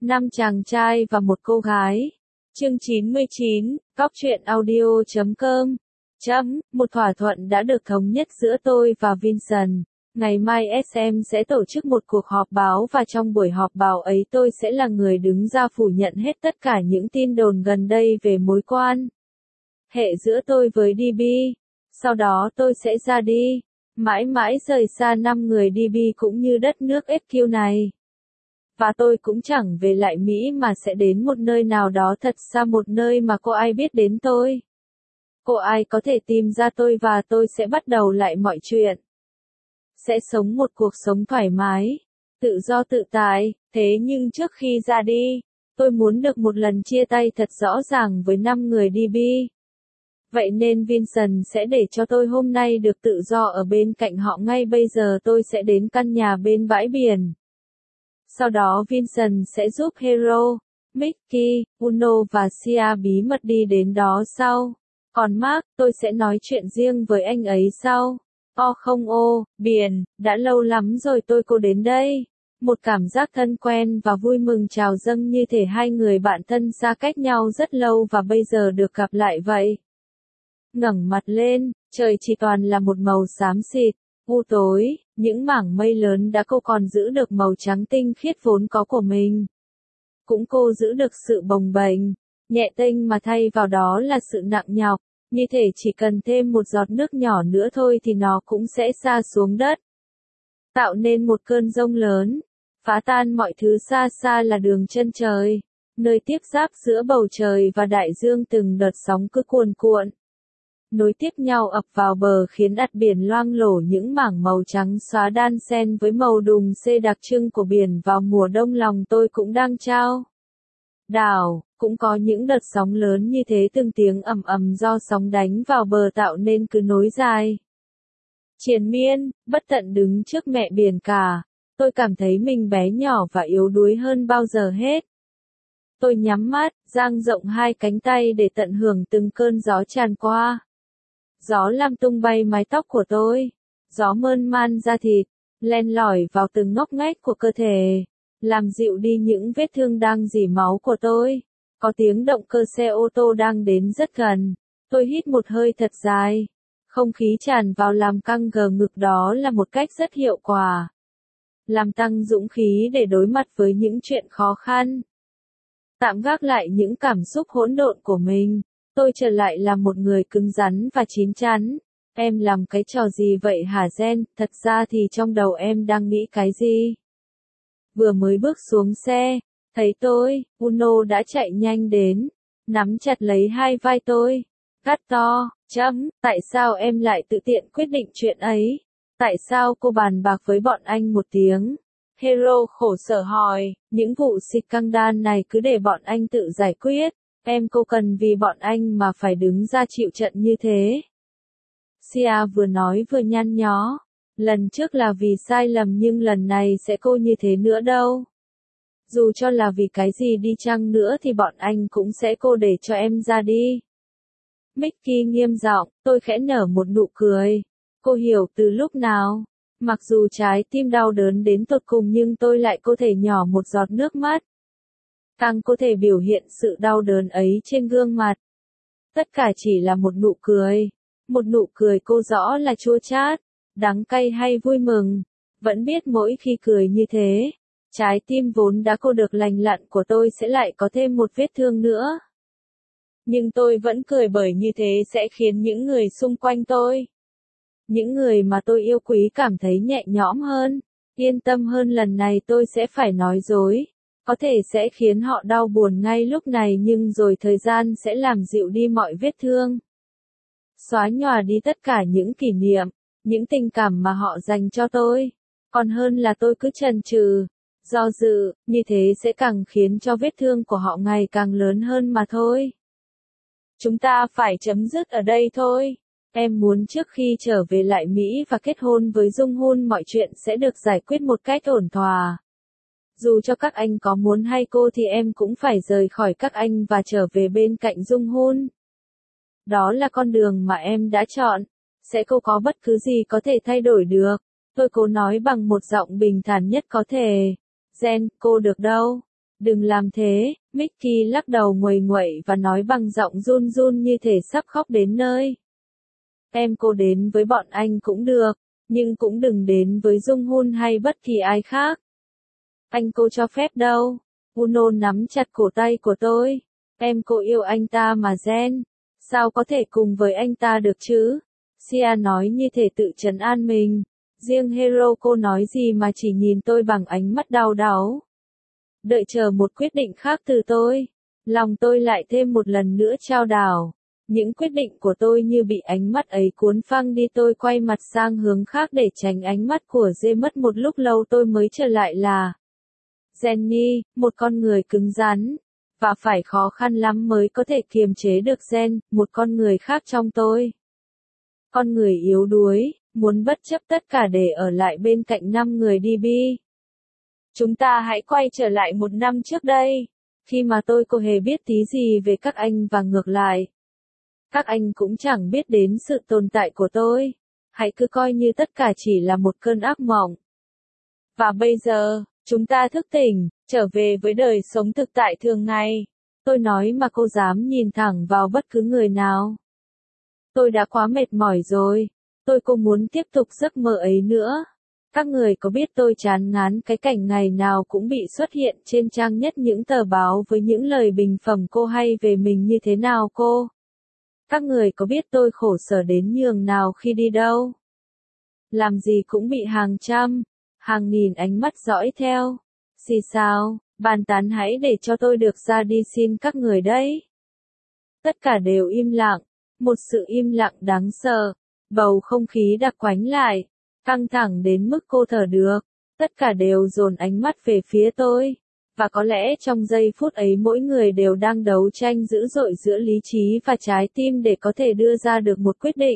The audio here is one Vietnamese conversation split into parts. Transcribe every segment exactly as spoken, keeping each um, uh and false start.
Năm chàng trai và một cô gái. Chương chín mươi chín, Cóc truyện audio chấm com. Chấm, một thỏa thuận đã được thống nhất giữa tôi và Vincent. Ngày mai ét em sẽ tổ chức một cuộc họp báo và trong buổi họp báo ấy tôi sẽ là người đứng ra phủ nhận hết tất cả những tin đồn gần đây về mối quan hệ giữa tôi với đê bê. Sau đó tôi sẽ ra đi, mãi mãi rời xa năm người đê bê cũng như đất nước ét quy này. Và tôi cũng chẳng về lại Mỹ mà sẽ đến một nơi nào đó thật xa, một nơi mà cô ai biết đến tôi. Cô ai có thể tìm ra tôi và tôi sẽ bắt đầu lại mọi chuyện. Sẽ sống một cuộc sống thoải mái, tự do tự tại, thế nhưng trước khi ra đi, tôi muốn được một lần chia tay thật rõ ràng với năm người đê bê. Vậy nên Vincent sẽ để cho tôi hôm nay được tự do ở bên cạnh họ. Ngay bây giờ tôi sẽ đến căn nhà bên bãi biển. Sau đó Vincent sẽ giúp Hero, Mickey, Uno và Sia bí mật đi đến đó sau. Còn Mark, tôi sẽ nói chuyện riêng với anh ấy sau. O không ô, biển, đã lâu lắm rồi tôi cô đến đây. Một cảm giác thân quen và vui mừng trào dâng như thể hai người bạn thân xa cách nhau rất lâu và bây giờ được gặp lại vậy. Ngẩng mặt lên, trời chỉ toàn là một màu xám xịt, u tối, những mảng mây lớn đã cô còn giữ được màu trắng tinh khiết vốn có của mình. Cũng cô giữ được sự bồng bềnh, nhẹ tênh mà thay vào đó là sự nặng nhọc, như thể chỉ cần thêm một giọt nước nhỏ nữa thôi thì nó cũng sẽ sa xuống đất. Tạo nên một cơn giông lớn, phá tan mọi thứ. Xa xa là đường chân trời, nơi tiếp giáp giữa bầu trời và đại dương, từng đợt sóng cứ cuồn cuộn nối tiếp nhau ập vào bờ khiến ạt biển loang lổ những mảng màu trắng xóa đan xen với màu đùng xê đặc trưng của biển vào mùa đông. Lòng tôi cũng đang trao đảo, cũng có những đợt sóng lớn như thế, từng tiếng ầm ầm do sóng đánh vào bờ tạo nên cứ nối dài triền miên, bất tận. Đứng trước mẹ biển cả, tôi cảm thấy mình bé nhỏ và yếu đuối hơn bao giờ hết. Tôi nhắm mắt, dang rộng hai cánh tay để tận hưởng từng cơn gió tràn qua. Gió làm tung bay mái tóc của tôi, gió mơn man da thịt, len lỏi vào từng ngóc ngách của cơ thể, làm dịu đi những vết thương đang rỉ máu của tôi. Có tiếng động cơ xe ô tô đang đến rất gần, tôi hít một hơi thật dài, không khí tràn vào làm căng gờ ngực. Đó là một cách rất hiệu quả, làm tăng dũng khí để đối mặt với những chuyện khó khăn. Tạm gác lại những cảm xúc hỗn độn của mình, tôi trở lại là một người cứng rắn và chín chắn. Em làm cái trò gì vậy hả Jen? Thật ra thì trong đầu em đang nghĩ cái gì? Vừa mới bước xuống xe, thấy tôi, Uno đã chạy nhanh đến, nắm chặt lấy hai vai tôi, gắt to, chấm, tại sao em lại tự tiện quyết định chuyện ấy? Tại sao cô bàn bạc với bọn anh một tiếng? Hero khổ sở hỏi, những vụ xịt căng đan này cứ để bọn anh tự giải quyết. Em cô cần vì bọn anh mà phải đứng ra chịu trận như thế. Sia vừa nói vừa nhăn nhó. Lần trước là vì sai lầm nhưng lần này sẽ cô như thế nữa đâu. Dù cho là vì cái gì đi chăng nữa thì bọn anh cũng sẽ cô để cho em ra đi. Mickey nghiêm giọng, tôi khẽ nở một nụ cười. Cô hiểu từ lúc nào? Mặc dù trái tim đau đớn đến tột cùng nhưng tôi lại có thể nhỏ một giọt nước mắt. Càng có thể biểu hiện sự đau đớn ấy trên gương mặt. Tất cả chỉ là một nụ cười. Một nụ cười cô rõ là chua chát, đắng cay hay vui mừng. Vẫn biết mỗi khi cười như thế, trái tim vốn đã cô được lành lặn của tôi sẽ lại có thêm một vết thương nữa. Nhưng tôi vẫn cười bởi như thế sẽ khiến những người xung quanh tôi, những người mà tôi yêu quý cảm thấy nhẹ nhõm hơn, yên tâm hơn. Lần này tôi sẽ phải nói dối. Có thể sẽ khiến họ đau buồn ngay lúc này nhưng rồi thời gian sẽ làm dịu đi mọi vết thương. Xóa nhòa đi tất cả những kỷ niệm, những tình cảm mà họ dành cho tôi. Còn hơn là tôi cứ chần chừ, do dự, như thế sẽ càng khiến cho vết thương của họ ngày càng lớn hơn mà thôi. Chúng ta phải chấm dứt ở đây thôi. Em muốn trước khi trở về lại Mỹ và kết hôn với Jung Hoon mọi chuyện sẽ được giải quyết một cách ổn thỏa. Dù cho các anh có muốn hay cô thì em cũng phải rời khỏi các anh và trở về bên cạnh Jung Hoon. Đó là con đường mà em đã chọn. Sẽ không có bất cứ gì có thể thay đổi được. Tôi cố nói bằng một giọng bình thản nhất có thể. Jen, cô được đâu? Đừng làm thế, Mickey lắc đầu nguầy nguậy và nói bằng giọng run run như thể sắp khóc đến nơi. Em cô đến với bọn anh cũng được, nhưng cũng đừng đến với Jung Hoon hay bất kỳ ai khác. Anh cô cho phép đâu. Uno nắm chặt cổ tay của tôi. Em cô yêu anh ta mà Jen. Sao có thể cùng với anh ta được chứ? Sia nói như thể tự trấn an mình. Riêng Hero cô nói gì mà chỉ nhìn tôi bằng ánh mắt đau đáu. Đợi chờ một quyết định khác từ tôi. Lòng tôi lại thêm một lần nữa chao đảo. Những quyết định của tôi như bị ánh mắt ấy cuốn phăng đi, tôi quay mặt sang hướng khác để tránh ánh mắt của Dê. Mất một lúc lâu tôi mới trở lại là Jenny, một con người cứng rắn, và phải khó khăn lắm mới có thể kiềm chế được Jen, một con người khác trong tôi. Con người yếu đuối, muốn bất chấp tất cả để ở lại bên cạnh năm người đê bê. Chúng ta hãy quay trở lại một năm trước đây, khi mà tôi không hề biết tí gì về các anh và ngược lại. Các anh cũng chẳng biết đến sự tồn tại của tôi. Hãy cứ coi như tất cả chỉ là một cơn ác mộng. Và bây giờ, chúng ta thức tỉnh, trở về với đời sống thực tại thường ngày. Tôi nói mà cô dám nhìn thẳng vào bất cứ người nào. Tôi đã quá mệt mỏi rồi. Tôi không muốn tiếp tục giấc mơ ấy nữa. Các người có biết tôi chán ngán cái cảnh ngày nào cũng bị xuất hiện trên trang nhất những tờ báo với những lời bình phẩm cô hay về mình như thế nào cô? Các người có biết tôi khổ sở đến nhường nào khi đi đâu? Làm gì cũng bị hàng trăm, hàng nghìn ánh mắt dõi theo. Xì xào, bàn tán hãy để cho tôi được ra đi xin các người đấy. Tất cả đều im lặng, một sự im lặng đáng sợ, bầu không khí đặc quánh lại, căng thẳng đến mức cô thở được. Tất cả đều dồn ánh mắt về phía tôi. Và có lẽ trong giây phút ấy mỗi người đều đang đấu tranh dữ dội giữa lý trí và trái tim để có thể đưa ra được một quyết định.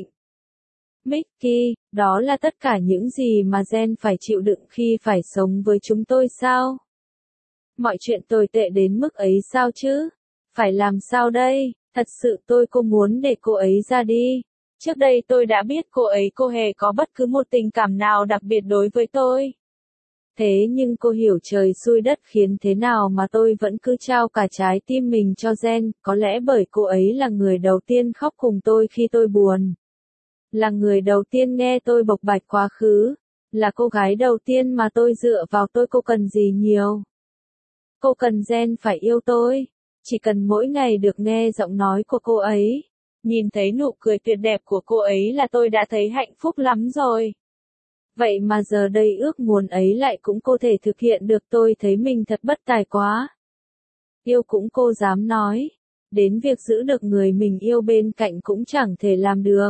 Mickey, đó là tất cả những gì mà Jen phải chịu đựng khi phải sống với chúng tôi sao? Mọi chuyện tồi tệ đến mức ấy sao chứ? Phải làm sao đây? Thật sự tôi không muốn để cô ấy ra đi. Trước đây tôi đã biết cô ấy không hề có bất cứ một tình cảm nào đặc biệt đối với tôi. Thế nhưng cô hiểu trời xui đất khiến thế nào mà tôi vẫn cứ trao cả trái tim mình cho Jen, có lẽ bởi cô ấy là người đầu tiên khóc cùng tôi khi tôi buồn. Là người đầu tiên nghe tôi bộc bạch quá khứ. Là cô gái đầu tiên mà tôi dựa vào. Tôi cô cần gì nhiều. Cô cần Jen phải yêu tôi. Chỉ cần mỗi ngày được nghe giọng nói của cô ấy. Nhìn thấy nụ cười tuyệt đẹp của cô ấy là tôi đã thấy hạnh phúc lắm rồi. Vậy mà giờ đây ước muốn ấy lại cũng cô thể thực hiện được, tôi thấy mình thật bất tài quá. Yêu cũng cô dám nói. Đến việc giữ được người mình yêu bên cạnh cũng chẳng thể làm được.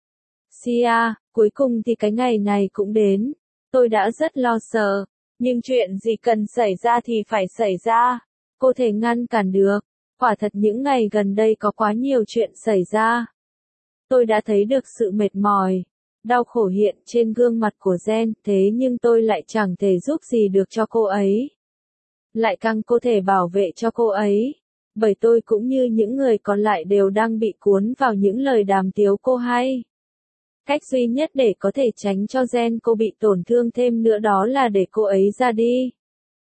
Sia, cuối cùng thì cái ngày này cũng đến. Tôi đã rất lo sợ. Nhưng chuyện gì cần xảy ra thì phải xảy ra. Cô thể ngăn cản được. Quả thật những ngày gần đây có quá nhiều chuyện xảy ra. Tôi đã thấy được sự mệt mỏi. Đau khổ hiện trên gương mặt của Jen, thế nhưng tôi lại chẳng thể giúp gì được cho cô ấy. Lại càng có thể bảo vệ cho cô ấy. Bởi tôi cũng như những người còn lại đều đang bị cuốn vào những lời đàm tiếu cô hay. Cách duy nhất để có thể tránh cho Jen cô bị tổn thương thêm nữa đó là để cô ấy ra đi.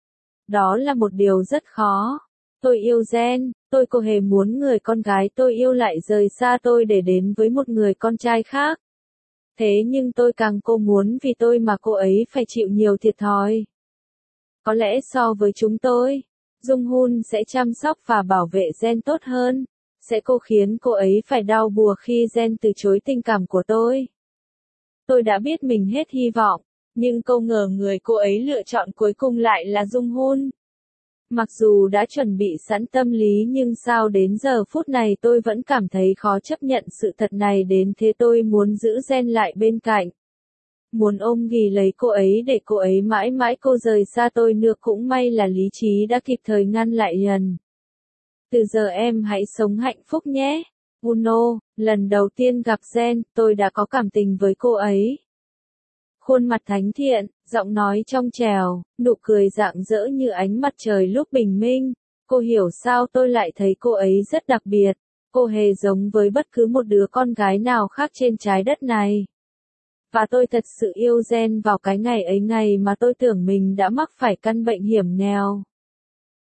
Đó là một điều rất khó. Tôi yêu Jen, tôi không hề muốn người con gái tôi yêu lại rời xa tôi để đến với một người con trai khác. Thế nhưng tôi càng cô muốn vì tôi mà cô ấy phải chịu nhiều thiệt thòi. Có lẽ so với chúng tôi, Jung Hoon sẽ chăm sóc và bảo vệ Jen tốt hơn. Sẽ cô khiến cô ấy phải đau buồn khi Jen từ chối tình cảm của tôi. Tôi đã biết mình hết hy vọng, nhưng không ngờ người cô ấy lựa chọn cuối cùng lại là Jung Hoon. Mặc dù đã chuẩn bị sẵn tâm lý nhưng sao đến giờ phút này tôi vẫn cảm thấy khó chấp nhận sự thật này đến thế. Tôi muốn giữ Jen lại bên cạnh. Muốn ôm ghì lấy cô ấy để cô ấy mãi mãi cô rời xa tôi được, cũng may là lý trí đã kịp thời ngăn lại dần. Từ giờ em hãy sống hạnh phúc nhé. Uno, lần đầu tiên gặp Jen, tôi đã có cảm tình với cô ấy. Khuôn mặt thánh thiện, giọng nói trong trẻo, nụ cười rạng rỡ như ánh mặt trời lúc bình minh. Cô hiểu sao tôi lại thấy cô ấy rất đặc biệt. Cô hề giống với bất cứ một đứa con gái nào khác trên trái đất này. Và tôi thật sự yêu Jen vào cái ngày ấy, ngày mà tôi tưởng mình đã mắc phải căn bệnh hiểm nghèo.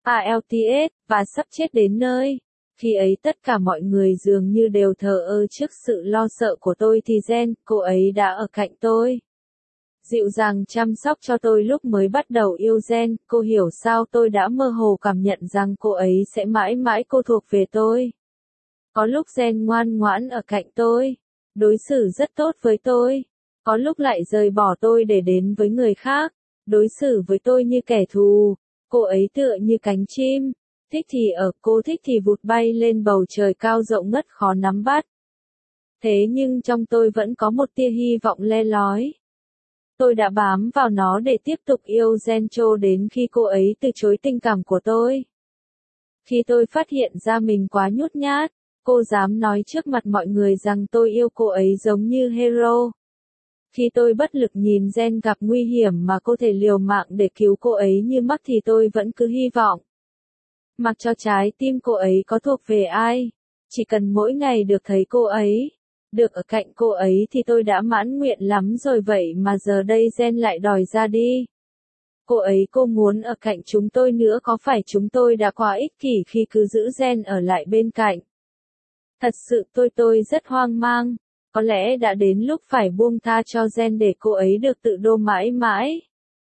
a lờ tê ét, và sắp chết đến nơi. Khi ấy tất cả mọi người dường như đều thờ ơ trước sự lo sợ của tôi thì Jen, cô ấy đã ở cạnh tôi. Dịu dàng chăm sóc cho tôi lúc mới bắt đầu yêu Jen, cô hiểu sao tôi đã mơ hồ cảm nhận rằng cô ấy sẽ mãi mãi cô thuộc về tôi. Có lúc Jen ngoan ngoãn ở cạnh tôi, đối xử rất tốt với tôi. Có lúc lại rời bỏ tôi để đến với người khác, đối xử với tôi như kẻ thù. Cô ấy tựa như cánh chim, thích thì ở, cô thích thì vụt bay lên bầu trời cao rộng ngất khó nắm bắt. Thế nhưng trong tôi vẫn có một tia hy vọng le lói. Tôi đã bám vào nó để tiếp tục yêu Jen cho đến khi cô ấy từ chối tình cảm của tôi. Khi tôi phát hiện ra mình quá nhút nhát, cô dám nói trước mặt mọi người rằng tôi yêu cô ấy giống như hero. Khi tôi bất lực nhìn Jen gặp nguy hiểm mà cô thể liều mạng để cứu cô ấy như mắc thì tôi vẫn cứ hy vọng. Mặc cho trái tim cô ấy có thuộc về ai, chỉ cần mỗi ngày được thấy cô ấy, được ở cạnh cô ấy thì tôi đã mãn nguyện lắm rồi vậy mà giờ đây Jen lại đòi ra đi. Cô ấy cô muốn ở cạnh chúng tôi nữa, có phải chúng tôi đã quá ích kỷ khi cứ giữ Jen ở lại bên cạnh? Thật sự tôi tôi rất hoang mang, có lẽ đã đến lúc phải buông tha cho Jen để cô ấy được tự do mãi mãi.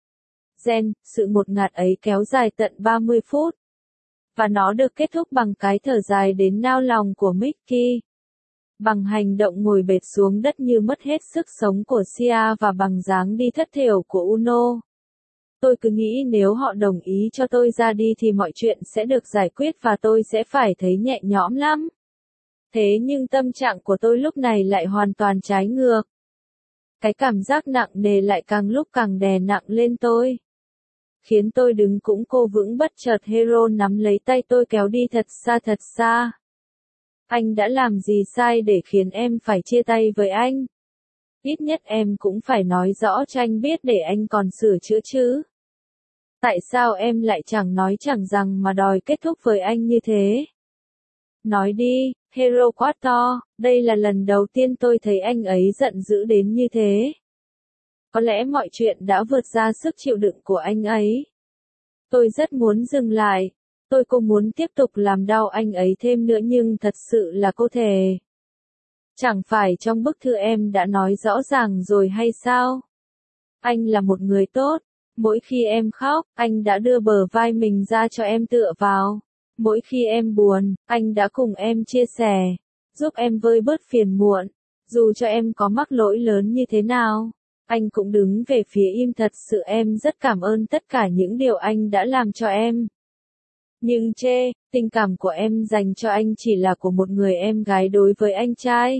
Jen, sự ngột ngạt ấy kéo dài tận ba mươi phút. Và nó được kết thúc bằng cái thở dài đến nao lòng của Mickey. Bằng hành động ngồi bệt xuống đất như mất hết sức sống của Sia và bằng dáng đi thất thểu của Uno. Tôi cứ nghĩ nếu họ đồng ý cho tôi ra đi thì mọi chuyện sẽ được giải quyết và tôi sẽ phải thấy nhẹ nhõm lắm. Thế nhưng tâm trạng của tôi lúc này lại hoàn toàn trái ngược. Cái cảm giác nặng nề lại càng lúc càng đè nặng lên tôi. Khiến tôi đứng cũng cô vững bất chợt hero nắm lấy tay tôi kéo đi thật xa thật xa. Anh đã làm gì sai để khiến em phải chia tay với anh? Ít nhất em cũng phải nói rõ cho anh biết để anh còn sửa chữa chứ. Tại sao em lại chẳng nói chẳng rằng mà đòi kết thúc với anh như thế? Nói đi, hero quát to, đây là lần đầu tiên tôi thấy anh ấy giận dữ đến như thế. Có lẽ mọi chuyện đã vượt ra sức chịu đựng của anh ấy. Tôi rất muốn dừng lại. Tôi cũng muốn tiếp tục làm đau anh ấy thêm nữa nhưng thật sự là cô thề. Chẳng phải trong bức thư em đã nói rõ ràng rồi hay sao? Anh là một người tốt. Mỗi khi em khóc, anh đã đưa bờ vai mình ra cho em tựa vào. Mỗi khi em buồn, anh đã cùng em chia sẻ, giúp em vơi bớt phiền muộn. Dù cho em có mắc lỗi lớn như thế nào, anh cũng đứng về phía im. Thật sự em rất cảm ơn tất cả những điều anh đã làm cho em. Nhưng chê, tình cảm của em dành cho anh chỉ là của một người em gái đối với anh trai.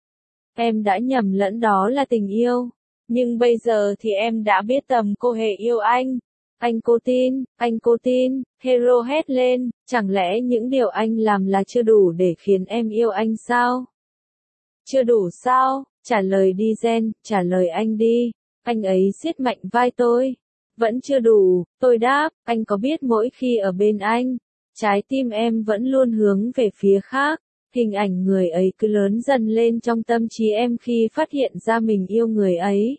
Em đã nhầm lẫn đó là tình yêu. Nhưng bây giờ thì em đã biết tầm cô hề yêu anh. Anh cô tin, anh cô tin, hero hét lên, chẳng lẽ những điều anh làm là chưa đủ để khiến em yêu anh sao? Chưa đủ sao? Trả lời đi Jen, trả lời anh đi. Anh ấy siết mạnh vai tôi. Vẫn chưa đủ, tôi đáp, anh có biết mỗi khi ở bên anh, trái tim em vẫn luôn hướng về phía khác. Hình ảnh người ấy cứ lớn dần lên trong tâm trí em khi phát hiện ra mình yêu người ấy.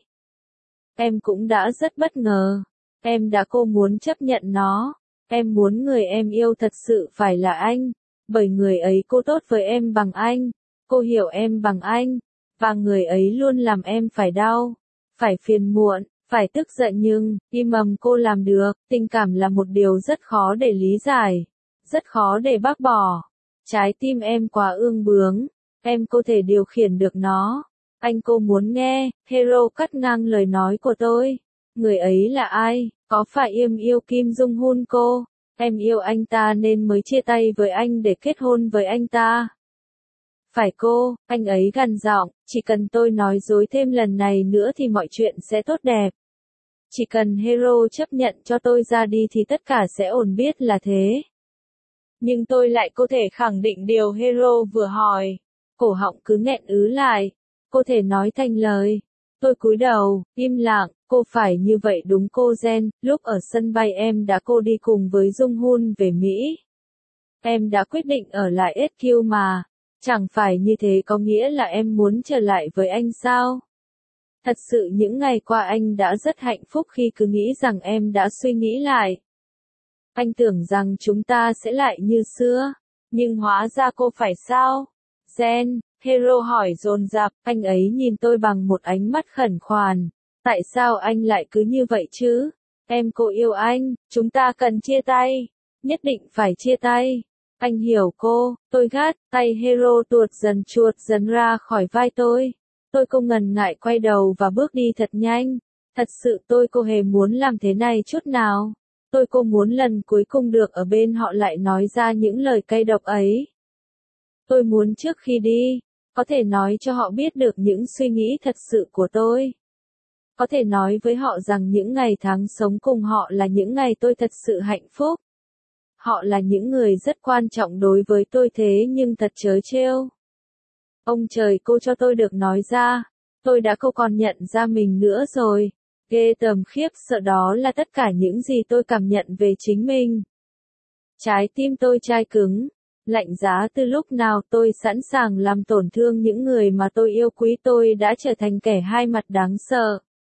Em cũng đã rất bất ngờ. Em đã cô muốn chấp nhận nó. Em muốn người em yêu thật sự phải là anh. Bởi người ấy cô tốt với em bằng anh. Cô hiểu em bằng anh. Và người ấy luôn làm em phải đau. Phải phiền muộn. Phải tức giận nhưng, im ầm cô làm được. Tình cảm là một điều rất khó để lý giải. Rất khó để bác bỏ. Trái tim em quá ương bướng. Em có thể điều khiển được nó. Anh cô muốn nghe. Hero cắt ngang lời nói của tôi. Người ấy là ai? Có phải em yêu Kim Jong Un cô? Em yêu anh ta nên mới chia tay với anh để kết hôn với anh ta. Phải cô, anh ấy gằn giọng, chỉ cần tôi nói dối thêm lần này nữa thì mọi chuyện sẽ tốt đẹp. Chỉ cần hero chấp nhận cho tôi ra đi thì tất cả sẽ ổn, biết là thế. Nhưng tôi lại có thể khẳng định điều hero vừa hỏi. Cổ họng cứ nghẹn ứ lại. Cô thể nói thành lời. Tôi cúi đầu, im lặng, cô phải như vậy đúng cô Jen, lúc ở sân bay em đã cô đi cùng với Jung Hoon về Mỹ. Em đã quyết định ở lại ét quy mà. Chẳng phải như thế có nghĩa là em muốn trở lại với anh sao? Thật sự những ngày qua anh đã rất hạnh phúc khi cứ nghĩ rằng em đã suy nghĩ lại. Anh tưởng rằng chúng ta sẽ lại như xưa. Nhưng hóa ra cô phải sao? Jen, Hero hỏi dồn dập, anh ấy nhìn tôi bằng một ánh mắt khẩn khoản. Tại sao anh lại cứ như vậy chứ? Em cô yêu anh, chúng ta cần chia tay. Nhất định phải chia tay. Anh hiểu cô, tôi gắt, tay Hero tuột dần chuột dần ra khỏi vai tôi. Tôi không ngần ngại quay đầu và bước đi thật nhanh. Thật sự tôi cô hề muốn làm thế này chút nào. Tôi cô muốn lần cuối cùng được ở bên họ lại nói ra những lời cay độc ấy. Tôi muốn trước khi đi, có thể nói cho họ biết được những suy nghĩ thật sự của tôi. Có thể nói với họ rằng những ngày tháng sống cùng họ là những ngày tôi thật sự hạnh phúc. Họ là những người rất quan trọng đối với tôi thế nhưng thật trớ trêu. Ông trời cô cho tôi được nói ra, tôi đã không còn nhận ra mình nữa rồi. Ghê tởm khiếp sợ đó là tất cả những gì tôi cảm nhận về chính mình. Trái tim tôi chai cứng, lạnh giá từ lúc nào tôi sẵn sàng làm tổn thương những người mà tôi yêu quý tôi đã trở thành kẻ hai mặt đáng sợ.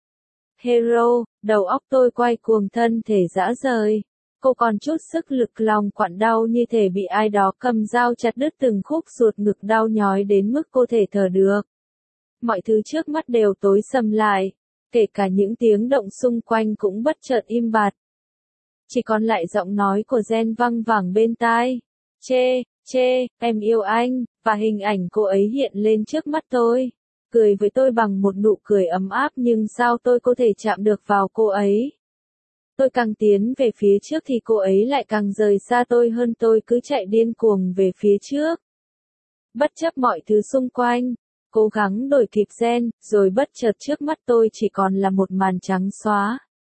Hero, đầu óc tôi quay cuồng thân thể rã rời. Cô còn chút sức lực lòng quặn đau như thể bị ai đó cầm dao chặt đứt từng khúc ruột ngực đau nhói đến mức cô thể thở được. Mọi thứ trước mắt đều tối sầm lại, kể cả những tiếng động xung quanh cũng bất chợt im bặt. Chỉ còn lại giọng nói của Jen văng vẳng bên tai. Chê, chê, em yêu anh, và hình ảnh cô ấy hiện lên trước mắt tôi. Cười với tôi bằng một nụ cười ấm áp nhưng sao tôi có thể chạm được vào cô ấy. Tôi càng tiến về phía trước thì cô ấy lại càng rời xa tôi hơn tôi cứ chạy điên cuồng về phía trước. Bất chấp mọi thứ xung quanh, cố gắng đuổi kịp Jen, rồi bất chợt trước mắt tôi chỉ còn là một màn trắng xóa.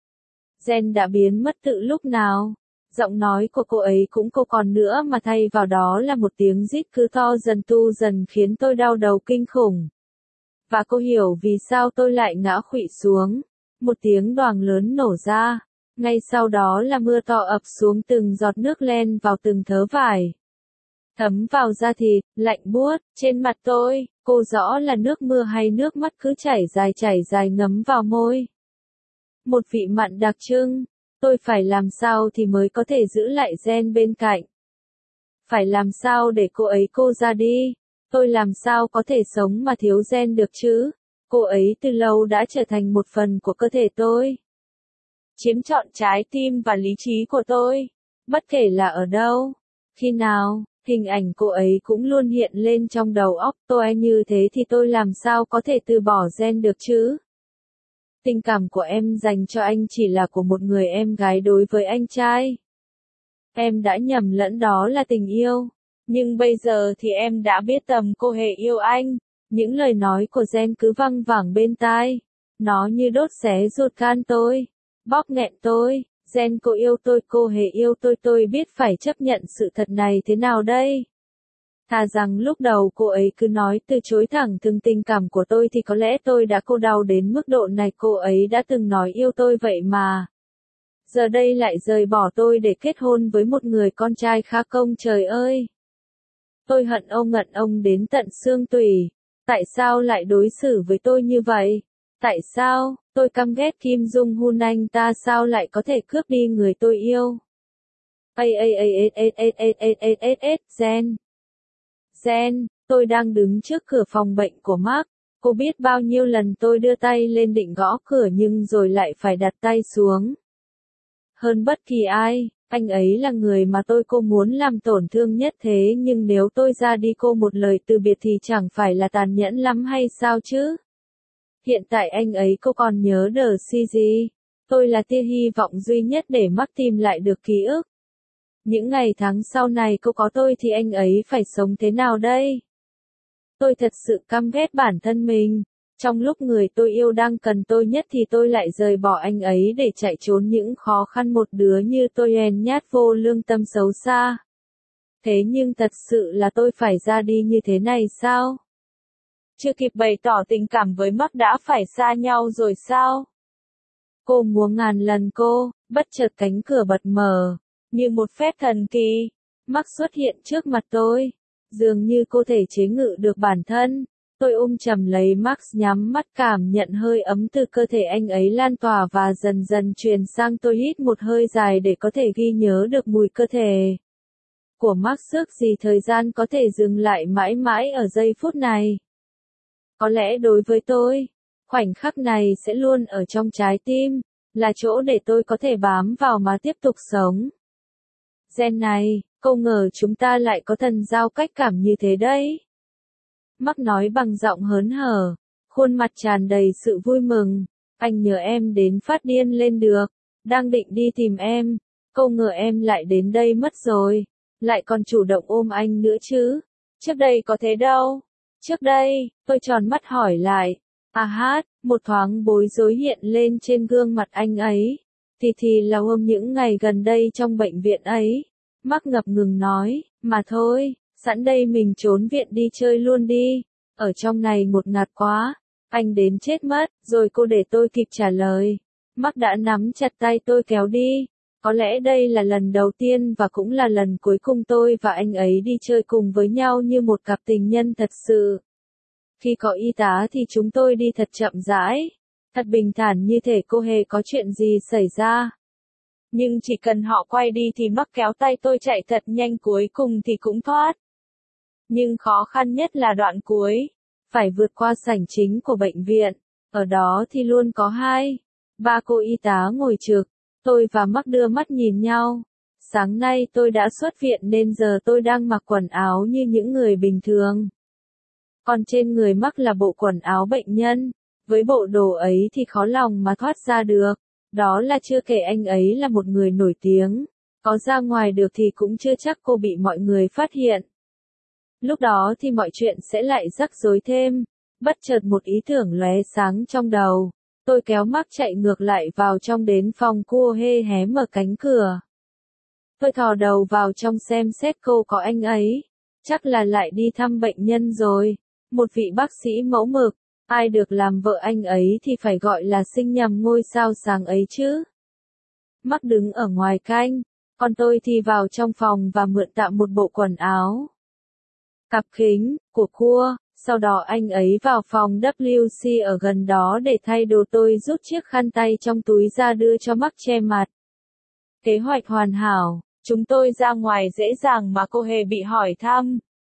Jen đã biến mất từ lúc nào? Giọng nói của cô ấy cũng không còn nữa mà thay vào đó là một tiếng rít cứ to dần tu dần khiến tôi đau đầu kinh khủng. Và cô hiểu vì sao tôi lại ngã khuỵu xuống. Một tiếng đoàng lớn nổ ra. Ngay sau đó là mưa to ập xuống từng giọt nước len vào từng thớ vải. Thấm vào da thịt, lạnh buốt, trên mặt tôi, cô rõ là nước mưa hay nước mắt cứ chảy dài chảy dài ngấm vào môi. Một vị mặn đặc trưng, tôi phải làm sao thì mới có thể giữ lại Jen bên cạnh. Phải làm sao để cô ấy cô ra đi, tôi làm sao có thể sống mà thiếu Jen được chứ, cô ấy từ lâu đã trở thành một phần của cơ thể tôi. Chiếm trọn trái tim và lý trí của tôi, bất kể là ở đâu, khi nào, hình ảnh cô ấy cũng luôn hiện lên trong đầu óc tôi như thế thì tôi làm sao có thể từ bỏ Jen được chứ. Tình cảm của em dành cho anh chỉ là của một người em gái đối với anh trai. Em đã nhầm lẫn đó là tình yêu, nhưng bây giờ thì em đã biết tầm cô hề yêu anh. Những lời nói của Jen cứ văng vẳng bên tai, nó như đốt xé ruột gan tôi, bóp nghẹn tôi. Jen cô yêu tôi, cô hề yêu tôi, tôi biết phải chấp nhận sự thật này thế nào đây? Thà rằng lúc đầu cô ấy cứ nói từ chối thẳng thừng tình cảm của tôi thì có lẽ tôi đã cô đau đến mức độ này. Cô ấy đã từng nói yêu tôi vậy mà. Giờ đây lại rời bỏ tôi để kết hôn với một người con trai khá công, trời ơi. Tôi hận ông ngận ông đến tận xương tủy. Tại sao lại đối xử với tôi như vậy? Tại sao, tôi căm ghét Kim Jong Un, anh ta sao lại có thể cướp đi người tôi yêu? A a a a a a a a a a Jen. Jen, tôi đang đứng trước cửa phòng bệnh của Mark. Cô biết bao nhiêu lần tôi đưa tay lên định gõ cửa nhưng rồi lại phải đặt tay xuống. Hơn bất kỳ ai, anh ấy là người mà tôi cô muốn làm tổn thương nhất, thế nhưng nếu tôi ra đi cô một lời từ biệt thì chẳng phải là tàn nhẫn lắm hay sao chứ? Hiện tại anh ấy cô còn nhớ đờ si gì? Tôi là tia hy vọng duy nhất để Mark tìm lại được ký ức. Những ngày tháng sau này cô có tôi thì anh ấy phải sống thế nào đây? Tôi thật sự căm ghét bản thân mình. Trong lúc người tôi yêu đang cần tôi nhất thì tôi lại rời bỏ anh ấy để chạy trốn những khó khăn, một đứa như tôi hèn nhát vô lương tâm xấu xa. Thế nhưng thật sự là tôi phải ra đi như thế này sao? Chưa kịp bày tỏ tình cảm với Mark đã phải xa nhau rồi sao? Cô muốn ngàn lần cô, bất chợt cánh cửa bật mở. Như một phép thần kỳ, Mark xuất hiện trước mặt tôi. Dường như cô thể chế ngự được bản thân. Tôi ôm chầm lấy Max, nhắm mắt cảm nhận hơi ấm từ cơ thể anh ấy lan tỏa và dần dần truyền sang tôi. Hít một hơi dài để có thể ghi nhớ được mùi cơ thể của Max. Ước gì thời gian có thể dừng lại mãi mãi ở giây phút này. Có lẽ đối với tôi, khoảnh khắc này sẽ luôn ở trong trái tim, là chỗ để tôi có thể bám vào mà tiếp tục sống. Gen này, không ngờ chúng ta lại có thần giao cách cảm như thế đấy. Mark nói bằng giọng hớn hở, khuôn mặt tràn đầy sự vui mừng. Anh nhớ em đến phát điên lên được, đang định đi tìm em, không ngờ em lại đến đây mất rồi, lại còn chủ động ôm anh nữa chứ. Trước đây có thế đâu. Trước đây, tôi tròn mắt hỏi lại. À hát, một thoáng bối rối hiện lên trên gương mặt anh ấy. Thì thì là ôm những ngày gần đây trong bệnh viện ấy. Mark ngập ngừng nói, mà thôi, sẵn đây mình trốn viện đi chơi luôn đi. Ở trong này ngột ngạt quá, anh đến chết mất. Rồi cô để tôi kịp trả lời. Mark đã nắm chặt tay tôi kéo đi. Có lẽ đây là lần đầu tiên và cũng là lần cuối cùng tôi và anh ấy đi chơi cùng với nhau như một cặp tình nhân thật sự. Khi có y tá thì chúng tôi đi thật chậm rãi, thật bình thản như thể cô hề có chuyện gì xảy ra. Nhưng chỉ cần họ quay đi thì Mark kéo tay tôi chạy thật nhanh, cuối cùng thì cũng thoát. Nhưng khó khăn nhất là đoạn cuối, phải vượt qua sảnh chính của bệnh viện. Ở đó thì luôn có hai, ba cô y tá ngồi trực. Tôi và Mark đưa mắt nhìn nhau. Sáng nay tôi đã xuất viện nên giờ tôi đang mặc quần áo như những người bình thường. Còn trên người Mark là bộ quần áo bệnh nhân. Với bộ đồ ấy thì khó lòng mà thoát ra được. Đó là chưa kể anh ấy là một người nổi tiếng. Có ra ngoài được thì cũng chưa chắc cô bị mọi người phát hiện. Lúc đó thì mọi chuyện sẽ lại rắc rối thêm. Bất chợt một ý tưởng lóe sáng trong đầu. Tôi kéo Mark chạy ngược lại vào trong đến phòng cua hê hé mở cánh cửa. Tôi thò đầu vào trong xem xét cô có anh ấy. Chắc là lại đi thăm bệnh nhân rồi. Một vị bác sĩ mẫu mực. Ai được làm vợ anh ấy thì phải gọi là sinh nhầm ngôi sao sáng ấy chứ. Mark đứng ở ngoài canh. Còn tôi thì vào trong phòng và mượn tạm một bộ quần áo. Cặp kính của cua. Sau đó anh ấy vào phòng vê kép xê ở gần đó để thay đồ. Tôi rút chiếc khăn tay trong túi ra đưa cho Mark che mặt. Kế hoạch hoàn hảo, chúng tôi ra ngoài dễ dàng mà cô hề bị hỏi thăm.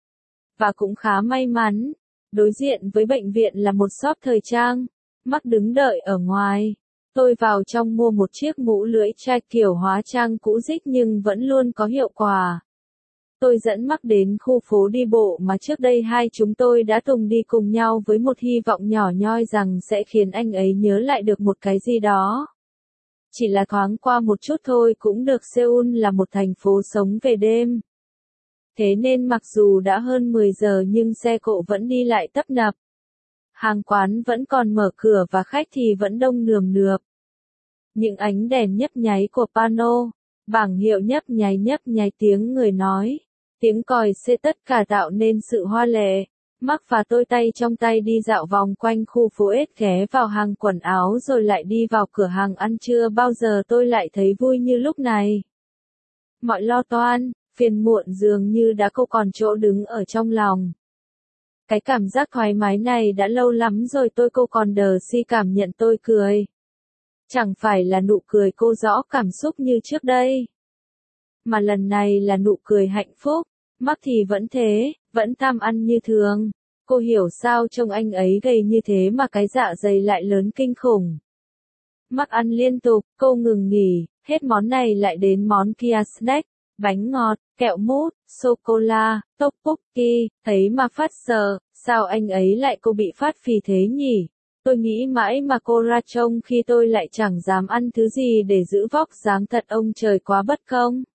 Và cũng khá may mắn, đối diện với bệnh viện là một shop thời trang. Mark đứng đợi ở ngoài. Tôi vào trong mua một chiếc mũ lưỡi chai kiểu hóa trang cũ rích nhưng vẫn luôn có hiệu quả. Tôi dẫn Mark đến khu phố đi bộ mà trước đây hai chúng tôi đã từng đi cùng nhau với một hy vọng nhỏ nhoi rằng sẽ khiến anh ấy nhớ lại được một cái gì đó. Chỉ là thoáng qua một chút thôi cũng được. Seoul là một thành phố sống về đêm. Thế nên mặc dù đã hơn mười giờ nhưng xe cộ vẫn đi lại tấp nập. Hàng quán vẫn còn mở cửa và khách thì vẫn đông nườm nượp. Những ánh đèn nhấp nháy của pano, bảng hiệu nhấp nháy nhấp nháy, tiếng người nói, tiếng còi xe, tất cả tạo nên sự hoa lệ. Mark và tôi tay trong tay đi dạo vòng quanh khu phố ết, ghé vào hàng quần áo rồi lại đi vào cửa hàng ăn. Chưa bao giờ tôi lại thấy vui như lúc này. Mọi lo toan, phiền muộn dường như đã không còn chỗ đứng ở trong lòng. Cái cảm giác thoải mái này đã lâu lắm rồi tôi cô còn đờ si cảm nhận. Tôi cười. Chẳng phải là nụ cười cô rõ cảm xúc như trước đây. Mà lần này là nụ cười hạnh phúc. Mark thì vẫn thế, vẫn tham ăn như thường. Cô hiểu sao trông anh ấy gầy như thế mà cái dạ dày lại lớn kinh khủng. Mark ăn liên tục, cô ngừng nghỉ, hết món này lại đến món kia, snack, bánh ngọt, kẹo mút, sô-cô-la, tteokbokki, thấy mà phát sợ, sao anh ấy lại cô bị phát phì thế nhỉ? Tôi nghĩ mãi mà cô ra trông khi tôi lại chẳng dám ăn thứ gì để giữ vóc dáng, thật ông trời quá bất công.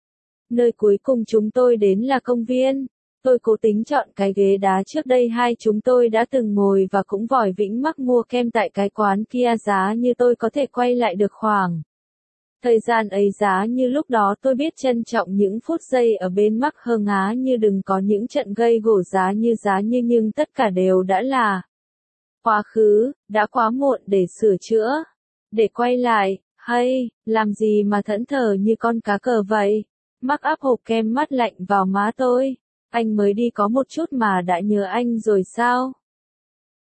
Nơi cuối cùng chúng tôi đến là công viên. Tôi cố tính chọn cái ghế đá trước đây hai chúng tôi đã từng ngồi và cũng vòi vĩnh Mark mua kem tại cái quán kia, giá như tôi có thể quay lại được khoảng thời gian ấy, giá như lúc đó tôi biết trân trọng những phút giây ở bên Mark, hơ ngá như đừng có những trận gây gổ, giá như giá như nhưng tất cả đều đã là quá khứ, đã quá muộn để sửa chữa, để quay lại. Hay, làm gì mà thẫn thờ như con cá cờ vậy? Mark áp hộp kem mắt lạnh vào má tôi. Anh mới đi có một chút mà đã nhớ anh rồi sao?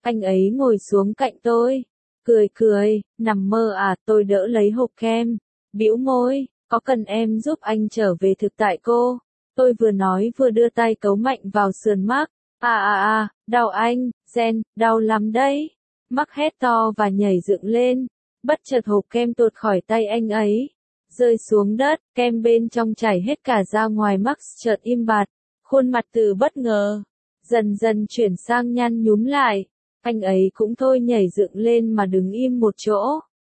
Anh ấy ngồi xuống cạnh tôi, cười cười, nằm mơ à, tôi đỡ lấy hộp kem, bĩu môi, có cần em giúp anh trở về thực tại cô? Tôi vừa nói vừa đưa tay cấu mạnh vào sườn Mark. À à à, đau anh, Jen, đau lắm đấy. Mark hét to và nhảy dựng lên, bất chợt hộp kem tuột khỏi tay anh ấy, rơi xuống đất, kem bên trong chảy hết cả ra ngoài. Mark chợt im bặt, khuôn mặt từ bất ngờ, dần dần chuyển sang nhăn nhúm lại. Anh ấy cũng thôi nhảy dựng lên mà đứng im một chỗ.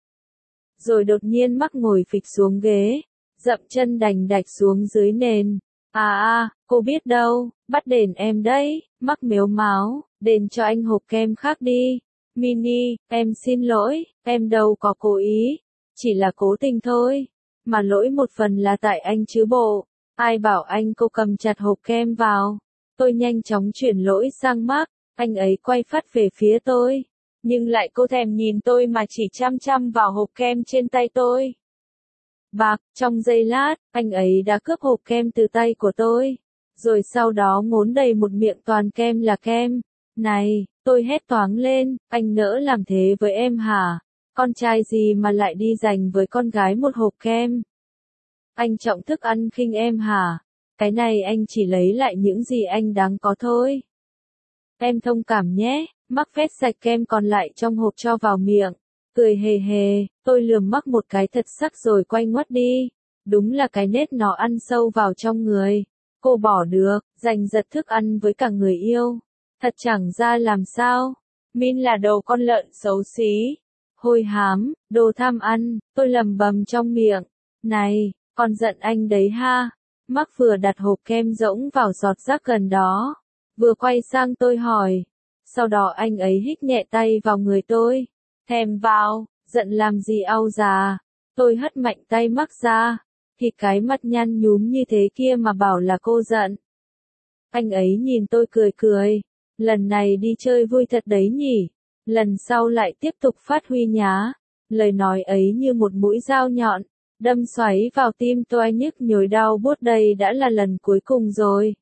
Rồi đột nhiên Mark ngồi phịch xuống ghế, dậm chân đành đạch xuống dưới nền. À à, cô biết đâu, bắt đền em đấy. Mark mếu máo, đền cho anh hộp kem khác đi. Minnie, em xin lỗi, em đâu có cố ý, chỉ là cố tình thôi. Mà lỗi một phần là tại anh chứ bộ. Ai bảo anh? Cô cầm chặt hộp kem vào. Tôi nhanh chóng chuyển lỗi sang Mark. Anh ấy quay phát về phía tôi, nhưng lại cô thèm nhìn tôi mà chỉ chăm chăm vào hộp kem trên tay tôi. Bạc, trong giây lát, anh ấy đã cướp hộp kem từ tay của tôi, rồi sau đó ngốn đầy một miệng toàn kem là kem. Này, tôi hét toáng lên, anh nỡ làm thế với em hả? Con trai gì mà lại đi giành với con gái một hộp kem? Anh trọng thức ăn khinh em hả? Cái này anh chỉ lấy lại những gì anh đáng có thôi. Em thông cảm nhé. Mark vét sạch kem còn lại trong hộp cho vào miệng, cười hề hề. Tôi lườm Mark một cái thật sắc rồi quay ngoắt đi. Đúng là cái nết nó ăn sâu vào trong người. Cô bỏ được, giành giật thức ăn với cả người yêu. Thật chẳng ra làm sao. Min là đồ con lợn xấu xí, hôi hám, đồ tham ăn. Tôi lầm bầm trong miệng. Này, con giận anh đấy ha. Mark vừa đặt hộp kem rỗng vào giọt rác gần đó, vừa quay sang tôi hỏi. Sau đó anh ấy hít nhẹ tay vào người tôi. Thèm vào, giận làm gì au già. Tôi hất mạnh tay Mark ra. Thì cái mặt nhăn nhúm như thế kia mà bảo là cô giận. Anh ấy nhìn tôi cười cười. Lần này đi chơi vui thật đấy nhỉ. Lần sau lại tiếp tục phát huy nhá. Lời nói ấy như một mũi dao nhọn, đâm xoáy vào tim tôi, nhức nhối đau buốt. Đây đã là lần cuối cùng rồi.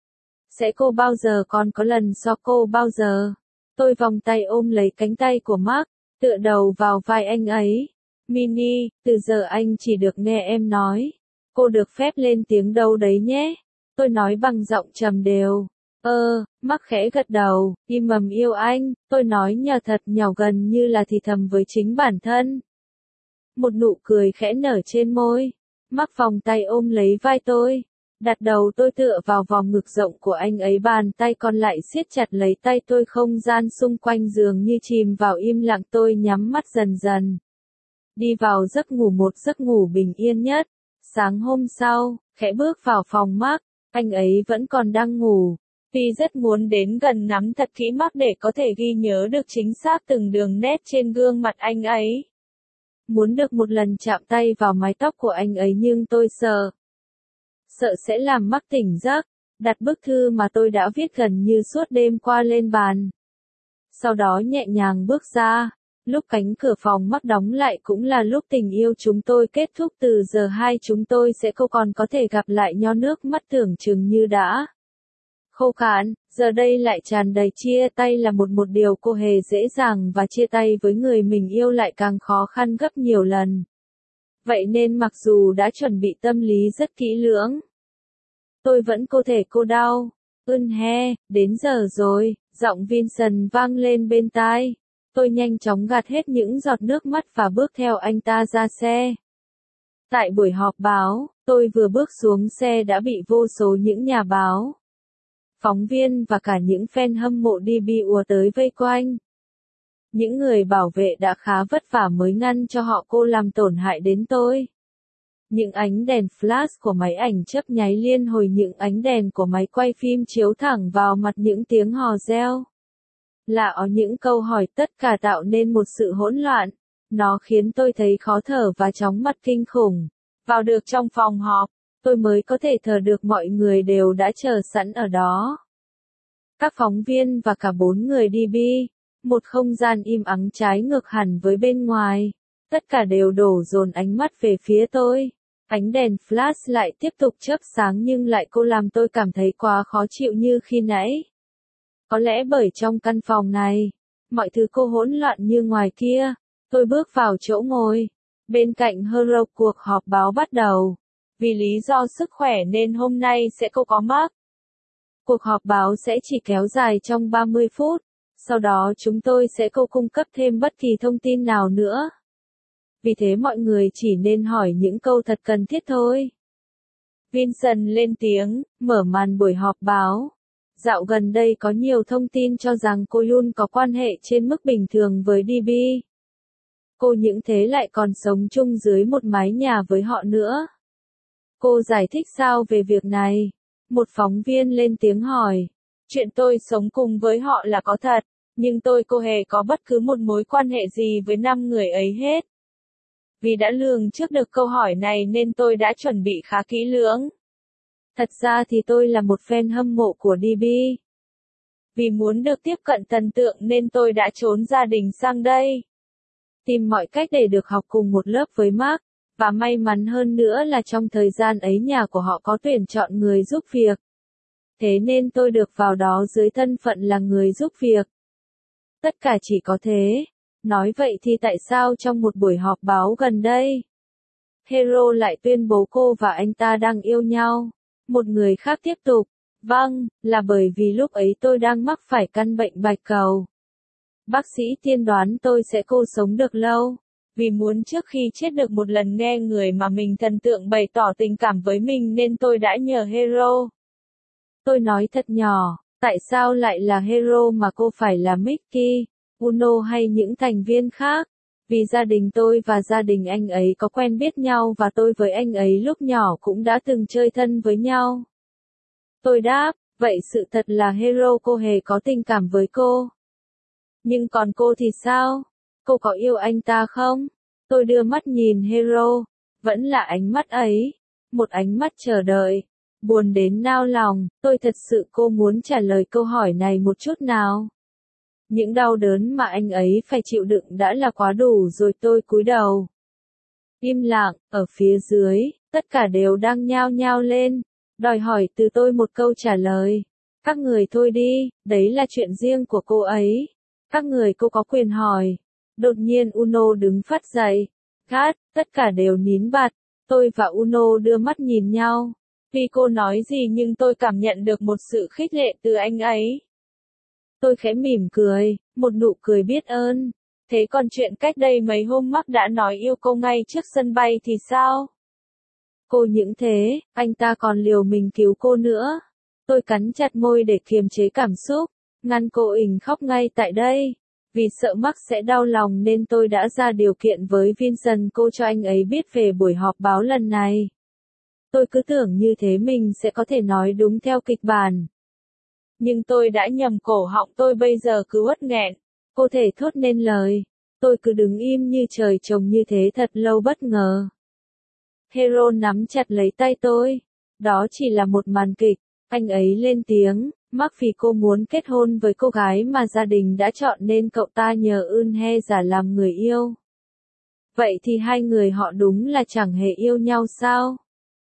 Sẽ cô bao giờ còn có lần so cô bao giờ? Tôi vòng tay ôm lấy cánh tay của Mark, tựa đầu vào vai anh ấy. Minnie, từ giờ anh chỉ được nghe em nói. Cô được phép lên tiếng đâu đấy nhé. Tôi nói bằng giọng trầm đều. Ơ, Mark khẽ gật đầu. Im ầm yêu anh. Tôi nói nhỏ thật nhỏ, gần như là thì thầm với chính bản thân. Một nụ cười khẽ nở trên môi. Mark vòng tay ôm lấy vai tôi, đặt đầu tôi tựa vào vòng ngực rộng của anh ấy, bàn tay còn lại siết chặt lấy tay tôi. Không gian xung quanh dường như chìm vào im lặng. Tôi nhắm mắt dần dần, đi vào giấc ngủ, một giấc ngủ bình yên nhất. Sáng hôm sau, khẽ bước vào phòng Mark, anh ấy vẫn còn đang ngủ. Vì rất muốn đến gần nắm thật kỹ Mark để có thể ghi nhớ được chính xác từng đường nét trên gương mặt anh ấy. Muốn được một lần chạm tay vào mái tóc của anh ấy, nhưng tôi sợ. Sợ sẽ làm Mark tỉnh giấc. Đặt bức thư mà tôi đã viết gần như suốt đêm qua lên bàn. Sau đó nhẹ nhàng bước ra. Lúc cánh cửa phòng Mark đóng lại cũng là lúc tình yêu chúng tôi kết thúc. Từ giờ hai chúng tôi sẽ không còn có thể gặp lại nhau. Nước mắt tưởng chừng như đã khô cạn, giờ đây lại tràn đầy. Chia tay là một một điều cô hề dễ dàng, và chia tay với người mình yêu lại càng khó khăn gấp nhiều lần. Vậy nên mặc dù đã chuẩn bị tâm lý rất kỹ lưỡng, tôi vẫn có thể cô đau. Ưn he, đến giờ rồi, giọng Vincent vang lên bên tai. Tôi nhanh chóng gạt hết những giọt nước mắt và bước theo anh ta ra xe. Tại buổi họp báo, tôi vừa bước xuống xe đã bị vô số những nhà báo, phóng viên và cả những fan hâm mộ đê bê ùa tới vây quanh. Những người bảo vệ đã khá vất vả mới ngăn cho họ cô làm tổn hại đến tôi. Những ánh đèn flash của máy ảnh chớp nháy liên hồi, những ánh đèn của máy quay phim chiếu thẳng vào mặt, những tiếng hò reo lạ, những câu hỏi, tất cả tạo nên một sự hỗn loạn. Nó khiến tôi thấy khó thở và chóng mặt kinh khủng. Vào được trong phòng họp, tôi mới có thể thở được. Mọi người đều đã chờ sẵn ở đó. Các phóng viên và cả bốn người đê bê. Một không gian im ắng trái ngược hẳn với bên ngoài. Tất cả đều đổ dồn ánh mắt về phía tôi. Ánh đèn flash lại tiếp tục chớp sáng, nhưng lại cô làm tôi cảm thấy quá khó chịu như khi nãy. Có lẽ bởi trong căn phòng này, mọi thứ cô hỗn loạn như ngoài kia. Tôi bước vào chỗ ngồi. Bên cạnh Hero cuộc họp báo bắt đầu. Vì lý do sức khỏe nên hôm nay sẽ không có Mark. Cuộc họp báo sẽ chỉ kéo dài trong ba mươi phút. Sau đó chúng tôi sẽ không cung cấp thêm bất kỳ thông tin nào nữa. Vì thế mọi người chỉ nên hỏi những câu thật cần thiết thôi. Vincent lên tiếng, mở màn buổi họp báo. Dạo gần đây có nhiều thông tin cho rằng cô Yoon có quan hệ trên mức bình thường với đê bê. Cô những thế lại còn sống chung dưới một mái nhà với họ nữa. Cô giải thích sao về việc này? Một phóng viên lên tiếng hỏi. Chuyện tôi sống cùng với họ là có thật, nhưng tôi không hề có bất cứ một mối quan hệ gì với năm người ấy hết. Vì đã lường trước được câu hỏi này nên tôi đã chuẩn bị khá kỹ lưỡng. Thật ra thì tôi là một fan hâm mộ của đê bê. Vì muốn được tiếp cận thần tượng nên tôi đã trốn gia đình sang đây. Tìm mọi cách để được học cùng một lớp với Mark, và may mắn hơn nữa là trong thời gian ấy nhà của họ có tuyển chọn người giúp việc. Thế nên tôi được vào đó dưới thân phận là người giúp việc. Tất cả chỉ có thế. Nói vậy thì tại sao trong một buổi họp báo gần đây, Hero lại tuyên bố cô và anh ta đang yêu nhau? Một người khác tiếp tục. Vâng, là bởi vì lúc ấy tôi đang mắc phải căn bệnh bạch cầu. Bác sĩ tiên đoán tôi sẽ cô sống được lâu. Vì muốn trước khi chết được một lần nghe người mà mình thần tượng bày tỏ tình cảm với mình nên tôi đã nhờ Hero. Tôi nói thật nhỏ, tại sao lại là Hero mà cô phải là Mickey, Uno hay những thành viên khác? Vì gia đình tôi và gia đình anh ấy có quen biết nhau và tôi với anh ấy lúc nhỏ cũng đã từng chơi thân với nhau. Tôi đáp, vậy sự thật là Hero cô hề có tình cảm với cô. Nhưng còn cô thì sao? Cô có yêu anh ta không? Tôi đưa mắt nhìn Hero, vẫn là ánh mắt ấy, một ánh mắt chờ đợi, buồn đến nao lòng. Tôi thật sự cô muốn trả lời câu hỏi này một chút nào. Những đau đớn mà anh ấy phải chịu đựng đã là quá đủ rồi. Tôi cúi đầu. Im lặng, ở phía dưới, tất cả đều đang nhao nhao lên, đòi hỏi từ tôi một câu trả lời. Các người thôi đi, đấy là chuyện riêng của cô ấy. Các người cô có quyền hỏi. Đột nhiên Uno đứng phát dậy. Cát, tất cả đều nín bặt. Tôi và Uno đưa mắt nhìn nhau. Tuy cô nói gì nhưng tôi cảm nhận được một sự khích lệ từ anh ấy. Tôi khẽ mỉm cười, một nụ cười biết ơn. Thế còn chuyện cách đây mấy hôm Mark đã nói yêu cô ngay trước sân bay thì sao? Cô những thế, anh ta còn liều mình cứu cô nữa. Tôi cắn chặt môi để kiềm chế cảm xúc, ngăn cô ình khóc ngay tại đây. Vì sợ Mark sẽ đau lòng nên tôi đã ra điều kiện với Vincent cô cho anh ấy biết về buổi họp báo lần này. Tôi cứ tưởng như thế mình sẽ có thể nói đúng theo kịch bản. Nhưng tôi đã nhầm, cổ họng tôi bây giờ cứ uất nghẹn. Cô thể thốt nên lời. Tôi cứ đứng im như trời trồng như thế thật lâu bất ngờ. Hero nắm chặt lấy tay tôi. Đó chỉ là một màn kịch. Anh ấy lên tiếng. Mark vì cô muốn kết hôn với cô gái mà gia đình đã chọn nên cậu ta nhờ Eunhye giả làm người yêu. Vậy thì hai người họ đúng là chẳng hề yêu nhau sao?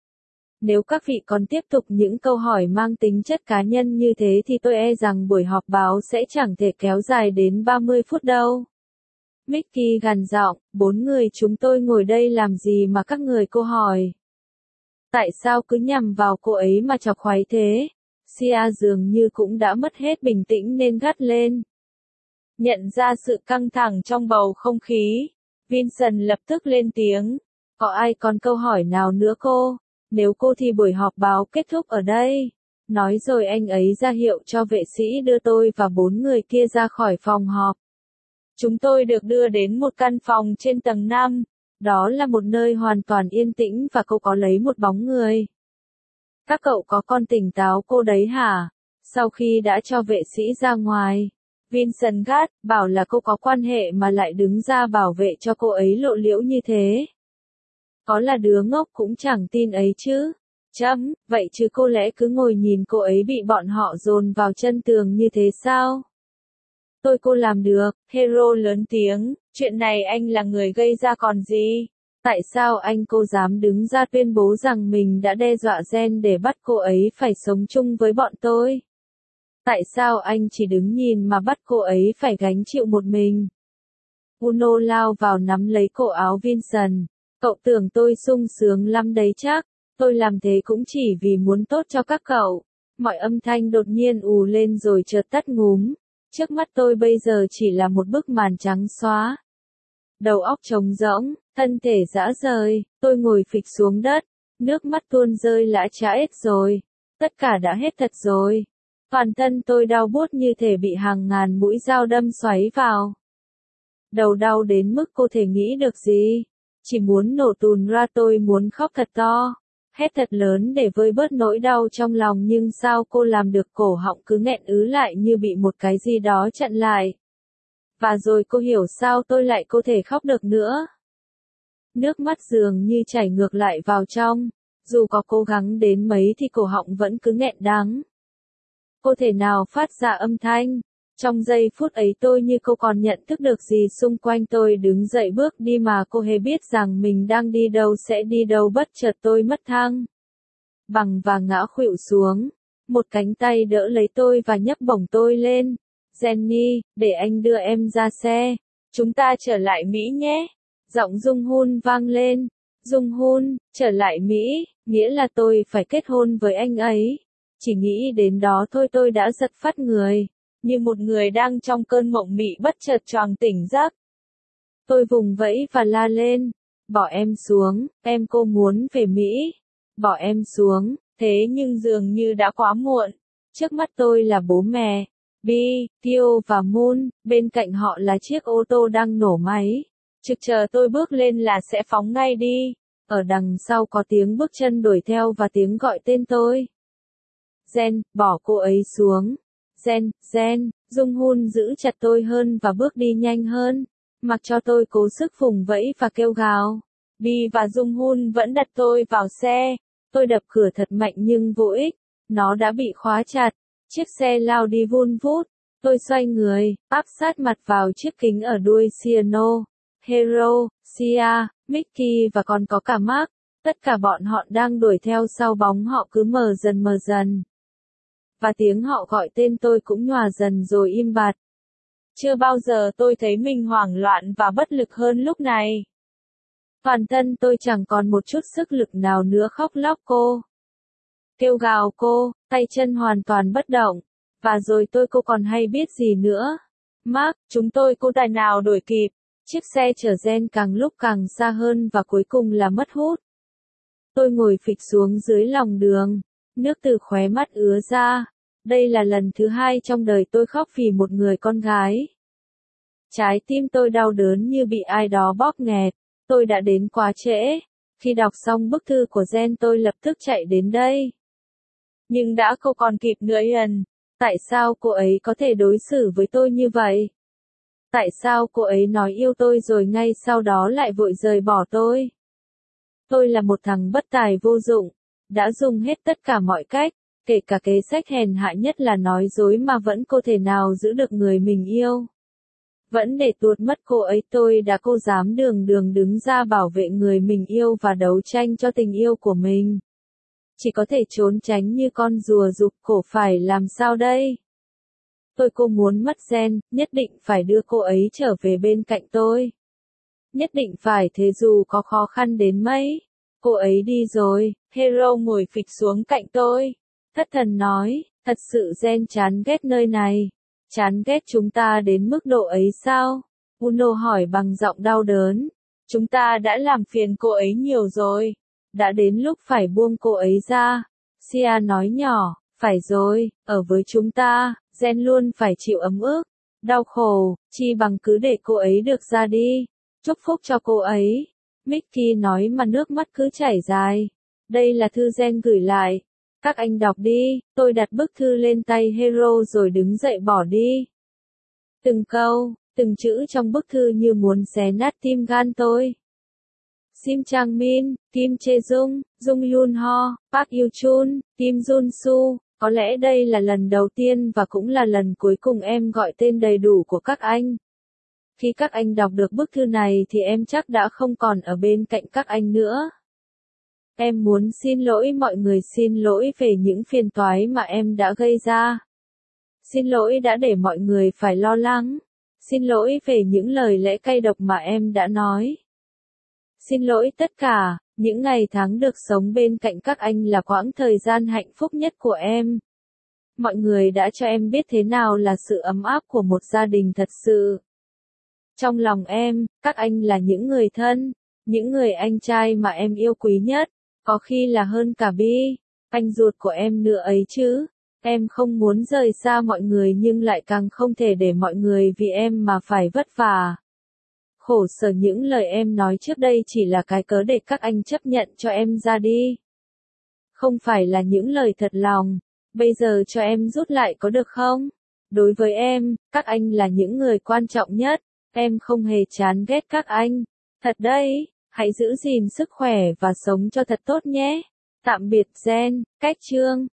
Nếu các vị còn tiếp tục những câu hỏi mang tính chất cá nhân như thế thì tôi e rằng buổi họp báo sẽ chẳng thể kéo dài đến ba mươi phút đâu. Mickey gằn giọng, bốn người chúng tôi ngồi đây làm gì mà các người cô hỏi? Tại sao cứ nhằm vào cô ấy mà chọc khoái thế? Sia dường như cũng đã mất hết bình tĩnh nên gắt lên. Nhận ra sự căng thẳng trong bầu không khí, Vincent lập tức lên tiếng. Có ai còn câu hỏi nào nữa cô? Nếu cô thì buổi họp báo kết thúc ở đây. Nói rồi anh ấy ra hiệu cho vệ sĩ đưa tôi và bốn người kia ra khỏi phòng họp. Chúng tôi được đưa đến một căn phòng trên tầng năm. Đó là một nơi hoàn toàn yên tĩnh và cô có lấy một bóng người. Các cậu có con tỉnh táo cô đấy hả? Sau khi đã cho vệ sĩ ra ngoài, Vincent gắt, bảo là cô có quan hệ mà lại đứng ra bảo vệ cho cô ấy lộ liễu như thế. Có là đứa ngốc cũng chẳng tin ấy chứ. Chấm, vậy chứ cô lẽ cứ ngồi nhìn cô ấy bị bọn họ dồn vào chân tường như thế sao? Tôi cô làm được, Hero lớn tiếng, chuyện này anh là người gây ra còn gì? Tại sao anh cô dám đứng ra tuyên bố rằng mình đã đe dọa Gen để bắt cô ấy phải sống chung với bọn tôi? Tại sao anh chỉ đứng nhìn mà bắt cô ấy phải gánh chịu một mình? Uno lao vào nắm lấy cổ áo Vincent. Cậu tưởng tôi sung sướng lắm đấy chắc. Tôi làm thế cũng chỉ vì muốn tốt cho các cậu. Mọi âm thanh đột nhiên ù lên rồi chợt tắt ngúm. Trước mắt tôi bây giờ chỉ là một bức màn trắng xóa. Đầu óc trống rỗng, thân thể rã rời, tôi ngồi phịch xuống đất. Nước mắt tuôn rơi lã chã hết rồi. Tất cả đã hết thật rồi. Toàn thân tôi đau buốt như thể bị hàng ngàn mũi dao đâm xoáy vào. Đầu đau đến mức cô thể nghĩ được gì. Chỉ muốn nổ tùn ra, tôi muốn khóc thật to. Hét thật lớn để vơi bớt nỗi đau trong lòng, nhưng sao cô làm được, cổ họng cứ nghẹn ứ lại như bị một cái gì đó chặn lại. Và rồi cô hiểu sao tôi lại có thể khóc được nữa. Nước mắt dường như chảy ngược lại vào trong. Dù có cố gắng đến mấy thì cổ họng vẫn cứ nghẹn đắng. Cô thể nào phát ra âm thanh. Trong giây phút ấy tôi như cô còn nhận thức được gì xung quanh. Tôi đứng dậy bước đi mà cô hề biết rằng mình đang đi đâu sẽ đi đâu. Bất chợt tôi mất thăng bằng và ngã khuỵu xuống. Một cánh tay đỡ lấy tôi và nhấc bổng tôi lên. Jenny, để anh đưa em ra xe. Chúng ta trở lại Mỹ nhé. Giọng Jung Hoon vang lên. Jung Hoon, trở lại Mỹ, nghĩa là tôi phải kết hôn với anh ấy. Chỉ nghĩ đến đó thôi tôi đã giật phát người. Như một người đang trong cơn mộng mị bất chợt choàng tỉnh giấc. Tôi vùng vẫy và la lên. Bỏ em xuống, em cô muốn về Mỹ. Bỏ em xuống, thế nhưng dường như đã quá muộn. Trước mắt tôi là bố mẹ, Bi, Theo và Moon, bên cạnh họ là chiếc ô tô đang nổ máy. Trực chờ tôi bước lên là sẽ phóng ngay đi. Ở đằng sau có tiếng bước chân đuổi theo và tiếng gọi tên tôi. Jen, bỏ cô ấy xuống. Jen, Jen, Jung Hoon giữ chặt tôi hơn và bước đi nhanh hơn. Mặc cho tôi cố sức vùng vẫy và kêu gào. Bi và Jung Hoon vẫn đặt tôi vào xe. Tôi đập cửa thật mạnh nhưng vô ích. Nó đã bị khóa chặt. Chiếc xe lao đi vun vút. Tôi xoay người, áp sát mặt vào chiếc kính ở đuôi Siano. Hero, Sia, Mickey và còn có cả Mark. Tất cả bọn họ đang đuổi theo sau bóng họ cứ mờ dần mờ dần. Và tiếng họ gọi tên tôi cũng nhòa dần rồi im bặt. Chưa bao giờ tôi thấy mình hoảng loạn và bất lực hơn lúc này. Toàn thân tôi chẳng còn một chút sức lực nào nữa, khóc lóc cô. Kêu gào cô, tay chân hoàn toàn bất động. Và rồi tôi cô còn hay biết gì nữa. Mark, chúng tôi cô tài nào đuổi kịp. Chiếc xe chở Jen càng lúc càng xa hơn và cuối cùng là mất hút. Tôi ngồi phịch xuống dưới lòng đường. Nước từ khóe mắt ứa ra. Đây là lần thứ hai trong đời tôi khóc vì một người con gái. Trái tim tôi đau đớn như bị ai đó bóp nghẹt. Tôi đã đến quá trễ. Khi đọc xong bức thư của Jen tôi lập tức chạy đến đây. Nhưng đã không còn kịp nữa Ian. Tại sao cô ấy có thể đối xử với tôi như vậy? Tại sao cô ấy nói yêu tôi rồi ngay sau đó lại vội rời bỏ tôi? Tôi là một thằng bất tài vô dụng. Đã dùng hết tất cả mọi cách, kể cả kế sách hèn hạ nhất là nói dối mà vẫn không thể nào giữ được người mình yêu. Vẫn để tuột mất cô ấy tôi đã cô dám đường đường đứng ra bảo vệ người mình yêu và đấu tranh cho tình yêu của mình. Chỉ có thể trốn tránh như con rùa rụt cổ, phải làm sao đây? Tôi cô muốn mất Jen, nhất định phải đưa cô ấy trở về bên cạnh tôi. Nhất định phải thế dù có khó khăn đến mấy. Cô ấy đi rồi, Hero ngồi phịch xuống cạnh tôi. Thất thần nói, thật sự Jen chán ghét nơi này. Chán ghét chúng ta đến mức độ ấy sao? Uno hỏi bằng giọng đau đớn. Chúng ta đã làm phiền cô ấy nhiều rồi. Đã đến lúc phải buông cô ấy ra. Sia nói nhỏ, phải rồi, ở với chúng ta, Jen luôn phải chịu ấm ức, đau khổ, chi bằng cứ để cô ấy được ra đi. Chúc phúc cho cô ấy. Mickey nói mà nước mắt cứ chảy dài. Đây là thư Jen gửi lại. Các anh đọc đi. Tôi đặt bức thư lên tay Hero rồi đứng dậy bỏ đi. Từng câu, từng chữ trong bức thư như muốn xé nát tim gan tôi. Sim Chang Min, Kim Chae Jung, Jung Yoon Ho, Park Yoo Chun, Kim Jun Soo. Có lẽ đây là lần đầu tiên và cũng là lần cuối cùng em gọi tên đầy đủ của các anh. Khi các anh đọc được bức thư này thì em chắc đã không còn ở bên cạnh các anh nữa. Em muốn xin lỗi mọi người, xin lỗi về những phiền toái mà em đã gây ra. Xin lỗi đã để mọi người phải lo lắng. Xin lỗi về những lời lẽ cay độc mà em đã nói. Xin lỗi tất cả, những ngày tháng được sống bên cạnh các anh là quãng thời gian hạnh phúc nhất của em. Mọi người đã cho em biết thế nào là sự ấm áp của một gia đình thật sự. Trong lòng em, các anh là những người thân, những người anh trai mà em yêu quý nhất, có khi là hơn cả Bi, anh ruột của em nữa ấy chứ. Em không muốn rời xa mọi người nhưng lại càng không thể để mọi người vì em mà phải vất vả. Khổ sở những lời em nói trước đây chỉ là cái cớ để các anh chấp nhận cho em ra đi. Không phải là những lời thật lòng, bây giờ cho em rút lại có được không? Đối với em, các anh là những người quan trọng nhất, em không hề chán ghét các anh. Thật đấy, hãy giữ gìn sức khỏe và sống cho thật tốt nhé. Tạm biệt Gen, Cách Chương.